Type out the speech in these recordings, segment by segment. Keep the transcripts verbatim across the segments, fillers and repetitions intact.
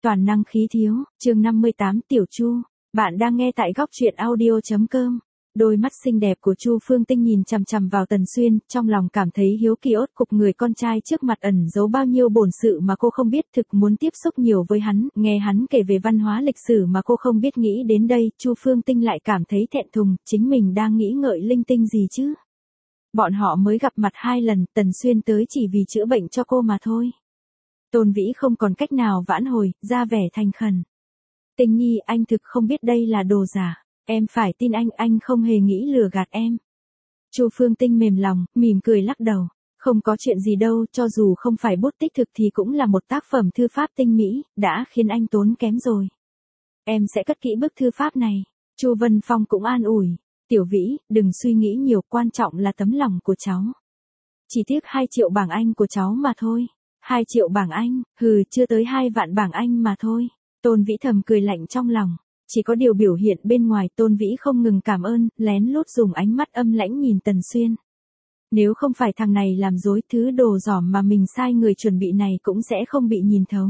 toàn năng khí thiếu, chương năm mươi tám Tiểu Chu. Bạn đang nghe tại góc truyện audio chấm com. Đôi mắt xinh đẹp của Chu Phương Tinh nhìn chằm chằm vào Tần Xuyên, trong lòng cảm thấy hiếu kỳ ốt cục người con trai trước mặt ẩn giấu bao nhiêu bổn sự mà cô không biết, thực muốn tiếp xúc nhiều với hắn, nghe hắn kể về văn hóa lịch sử mà cô không biết. Nghĩ đến đây, Chu Phương Tinh lại cảm thấy thẹn thùng, chính mình đang nghĩ ngợi linh tinh gì chứ? Bọn họ mới gặp mặt hai lần, Tần Xuyên tới chỉ vì chữa bệnh cho cô mà thôi. Tôn Vĩ không còn cách nào vãn hồi, ra vẻ thành khẩn. Tinh Nhi, anh thực không biết đây là đồ giả. Em phải tin anh, anh không hề nghĩ lừa gạt em. Chu Phương Tinh mềm lòng, mỉm cười lắc đầu. Không có chuyện gì đâu, cho dù không phải bút tích thực thì cũng là một tác phẩm thư pháp tinh mỹ, đã khiến anh tốn kém rồi. Em sẽ cất kỹ bức thư pháp này. Chu Vân Phong cũng an ủi. Tiểu Vĩ, đừng suy nghĩ nhiều, quan trọng là tấm lòng của cháu. Chỉ tiếc hai triệu bảng Anh của cháu mà thôi. Hai triệu bảng Anh, hừ, chưa tới hai vạn bảng Anh mà thôi. Tôn Vĩ thầm cười lạnh trong lòng. Chỉ có điều biểu hiện bên ngoài, Tôn Vĩ không ngừng cảm ơn, lén lút dùng ánh mắt âm lãnh nhìn Tần Xuyên. Nếu không phải thằng này làm dối, thứ đồ giỏm mà mình sai người chuẩn bị này cũng sẽ không bị nhìn thấu.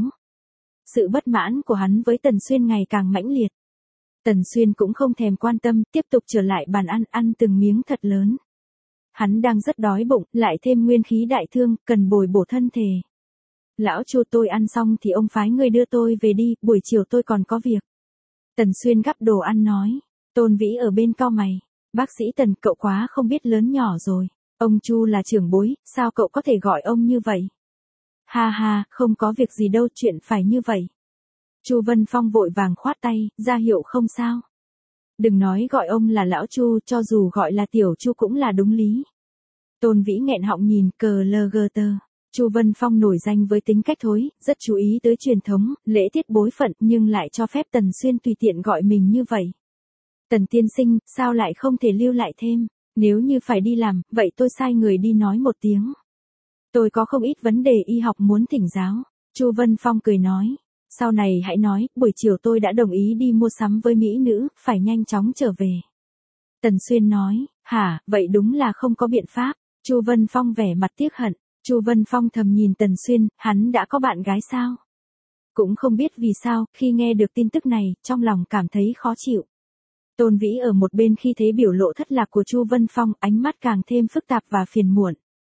Sự bất mãn của hắn với Tần Xuyên ngày càng mãnh liệt. Tần Xuyên cũng không thèm quan tâm, tiếp tục trở lại bàn ăn, ăn từng miếng thật lớn. Hắn đang rất đói bụng, lại thêm nguyên khí đại thương, cần bồi bổ thân thể. Lão Chu, tôi ăn xong thì ông phái người đưa tôi về đi, buổi chiều tôi còn có việc. Tần Xuyên gắp đồ ăn nói. Tôn Vĩ ở bên cau mày. Bác sĩ Tần, cậu quá không biết lớn nhỏ rồi. Ông Chu là trưởng bối, sao cậu có thể gọi ông như vậy? Ha ha, không có việc gì đâu, chuyện phải như vậy. Chu Vân Phong vội vàng khoát tay, ra hiệu không sao. Đừng nói gọi ông là lão Chu, cho dù gọi là tiểu Chu cũng là đúng lý. Tôn Vĩ nghẹn họng nhìn, cờ lơ gơ tơ. Chu Vân Phong nổi danh với tính cách thối, rất chú ý tới truyền thống, lễ tiết bối phận, nhưng lại cho phép Tần Xuyên tùy tiện gọi mình như vậy. Tần tiên sinh, sao lại không thể lưu lại thêm? Nếu như phải đi làm, vậy tôi sai người đi nói một tiếng. Tôi có không ít vấn đề y học muốn thỉnh giáo. Chu Vân Phong cười nói. Sau này hãy nói, buổi chiều tôi đã đồng ý đi mua sắm với mỹ nữ, phải nhanh chóng trở về. Tần Xuyên nói, hả, vậy đúng là không có biện pháp. Chu Vân Phong vẻ mặt tiếc hận. Chu Vân Phong thầm nhìn Tần Xuyên, hắn đã có bạn gái sao? Cũng không biết vì sao, khi nghe được tin tức này, trong lòng cảm thấy khó chịu. Tôn Vĩ ở một bên khi thấy biểu lộ thất lạc của Chu Vân Phong, ánh mắt càng thêm phức tạp và phiền muộn.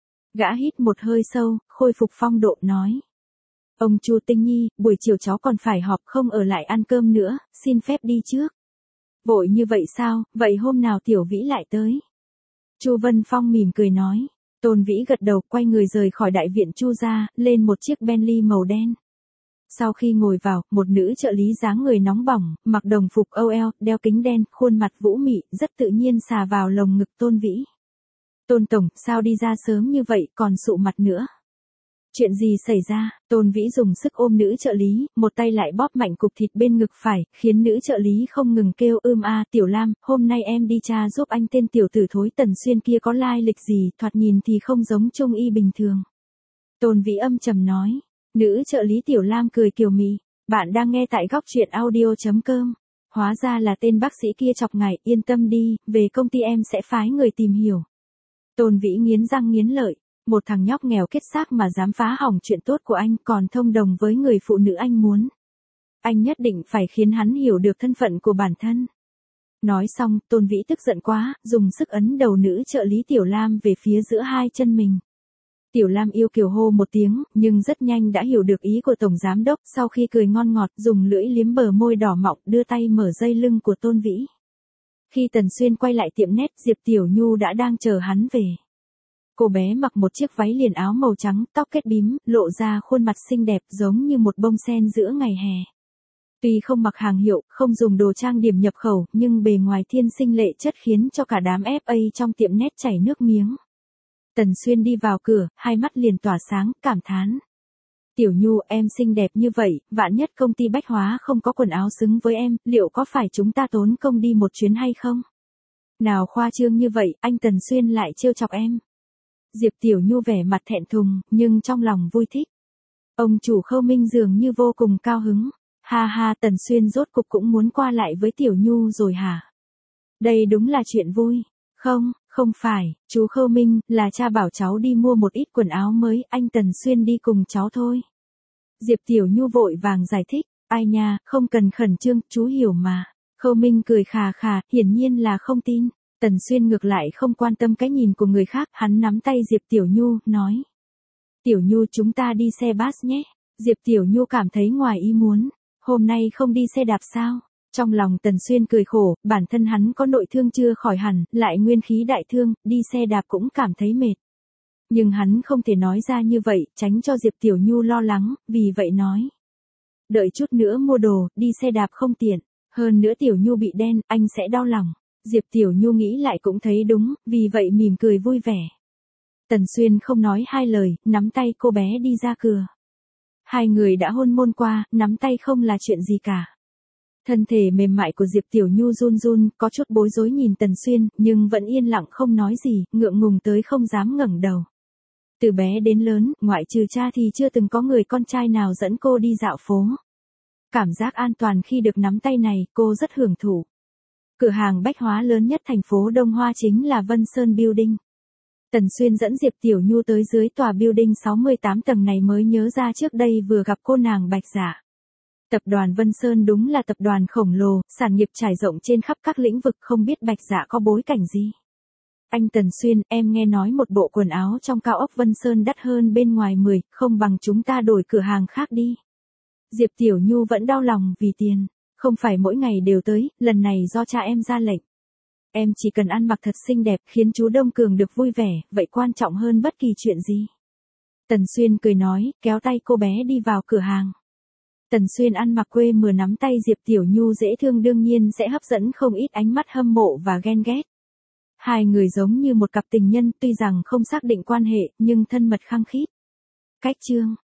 Gã hít một hơi sâu, khôi phục phong độ nói. Ông Chu Tinh Nhi, buổi chiều cháu còn phải họp, không ở lại ăn cơm nữa, xin phép đi trước. Vội như vậy sao, vậy hôm nào Tiểu Vĩ lại tới? Chu Vân Phong mỉm cười nói. Tôn Vĩ gật đầu, quay người rời khỏi đại viện Chu gia, lên một chiếc Bentley màu đen. Sau khi ngồi vào, một nữ trợ lý dáng người nóng bỏng, mặc đồng phục ô lờ, đeo kính đen, khuôn mặt vũ mị, rất tự nhiên xà vào lồng ngực Tôn Vĩ. Tôn tổng, sao đi ra sớm như vậy, còn sụ mặt nữa? Chuyện gì xảy ra? Tôn Vĩ dùng sức ôm nữ trợ lý, một tay lại bóp mạnh cục thịt bên ngực phải, khiến nữ trợ lý không ngừng kêu ưm a. Tiểu Lam, hôm nay em đi tra giúp anh tên tiểu tử thối Tần Xuyên kia có lai lịch gì, thoạt nhìn thì không giống trung y bình thường. Tôn Vĩ âm trầm nói. Nữ trợ lý Tiểu Lam cười kiều mị. Bạn đang nghe tại góc truyện audio chấm com. Hóa ra là tên bác sĩ kia chọc ngài, yên tâm đi, về công ty em sẽ phái người tìm hiểu. Tôn Vĩ nghiến răng nghiến lợi. Một thằng nhóc nghèo kết xác mà dám phá hỏng chuyện tốt của anh, còn thông đồng với người phụ nữ anh muốn. Anh nhất định phải khiến hắn hiểu được thân phận của bản thân. Nói xong, Tôn Vĩ tức giận quá, dùng sức ấn đầu nữ trợ lý Tiểu Lam về phía giữa hai chân mình. Tiểu Lam yêu kiều hô một tiếng, nhưng rất nhanh đã hiểu được ý của Tổng Giám Đốc, sau khi cười ngon ngọt, dùng lưỡi liếm bờ môi đỏ mọng, đưa tay mở dây lưng của Tôn Vĩ. Khi Tần Xuyên quay lại tiệm nét, Diệp Tiểu Nhu đã đang chờ hắn về. Cô bé mặc một chiếc váy liền áo màu trắng, tóc kết bím, lộ ra khuôn mặt xinh đẹp giống như một bông sen giữa ngày hè. Tuy không mặc hàng hiệu, không dùng đồ trang điểm nhập khẩu, nhưng bề ngoài thiên sinh lệ chất khiến cho cả đám ép a trong tiệm nét chảy nước miếng. Tần Xuyên đi vào cửa, hai mắt liền tỏa sáng, cảm thán. Tiểu Nhu, em xinh đẹp như vậy, vạn nhất công ty bách hóa không có quần áo xứng với em, liệu có phải chúng ta tốn công đi một chuyến hay không? Nào khoa trương như vậy, anh Tần Xuyên lại trêu chọc em. Diệp Tiểu Nhu vẻ mặt thẹn thùng, nhưng trong lòng vui thích. Ông chủ Khâu Minh dường như vô cùng cao hứng. Ha ha, Tần Xuyên rốt cục cũng muốn qua lại với Tiểu Nhu rồi hả? Đây đúng là chuyện vui. Không, không phải, chú Khâu Minh, là cha bảo cháu đi mua một ít quần áo mới, anh Tần Xuyên đi cùng cháu thôi. Diệp Tiểu Nhu vội vàng giải thích. Ai nha, không cần khẩn trương, chú hiểu mà. Khâu Minh cười khà khà, hiển nhiên là không tin. Tần Xuyên ngược lại không quan tâm cái nhìn của người khác, hắn nắm tay Diệp Tiểu Nhu, nói. Tiểu Nhu chúng ta đi xe bus nhé. Diệp Tiểu Nhu cảm thấy ngoài ý muốn. Hôm nay không đi xe đạp sao? Trong lòng Tần Xuyên cười khổ, bản thân hắn có nội thương chưa khỏi hẳn, lại nguyên khí đại thương, đi xe đạp cũng cảm thấy mệt. Nhưng hắn không thể nói ra như vậy, tránh cho Diệp Tiểu Nhu lo lắng, vì vậy nói. Đợi chút nữa mua đồ, đi xe đạp không tiện. Hơn nữa Tiểu Nhu bị đen, anh sẽ đau lòng. Diệp Tiểu Nhu nghĩ lại cũng thấy đúng, vì vậy mỉm cười vui vẻ. Tần Xuyên không nói hai lời, nắm tay cô bé đi ra cửa. Hai người đã hôn môn qua, nắm tay không là chuyện gì cả. Thân thể mềm mại của Diệp Tiểu Nhu run run, có chút bối rối nhìn Tần Xuyên, nhưng vẫn yên lặng không nói gì, ngượng ngùng tới không dám ngẩng đầu. Từ bé đến lớn, ngoại trừ cha thì chưa từng có người con trai nào dẫn cô đi dạo phố. Cảm giác an toàn khi được nắm tay này, cô rất hưởng thụ. Cửa hàng bách hóa lớn nhất thành phố Đông Hoa chính là Vân Sơn Building. Tần Xuyên dẫn Diệp Tiểu Nhu tới dưới tòa building sáu mươi tám tầng này mới nhớ ra trước đây vừa gặp cô nàng Bạch Dạ. Tập đoàn Vân Sơn đúng là tập đoàn khổng lồ, sản nghiệp trải rộng trên khắp các lĩnh vực, không biết Bạch Dạ có bối cảnh gì. Anh Tần Xuyên, em nghe nói một bộ quần áo trong cao ốc Vân Sơn đắt hơn bên ngoài mười, không bằng chúng ta đổi cửa hàng khác đi. Diệp Tiểu Nhu vẫn đau lòng vì tiền, không phải mỗi ngày đều tới, lần này do cha em ra lệnh. Em chỉ cần ăn mặc thật xinh đẹp khiến chú Đông Cường được vui vẻ, vậy quan trọng hơn bất kỳ chuyện gì. Tần Xuyên cười nói, kéo tay cô bé đi vào cửa hàng. Tần Xuyên ăn mặc quê mùa nắm tay Diệp Tiểu Nhu dễ thương đương nhiên sẽ hấp dẫn không ít ánh mắt hâm mộ và ghen ghét. Hai người giống như một cặp tình nhân tuy rằng không xác định quan hệ nhưng thân mật khăng khít. Cách chương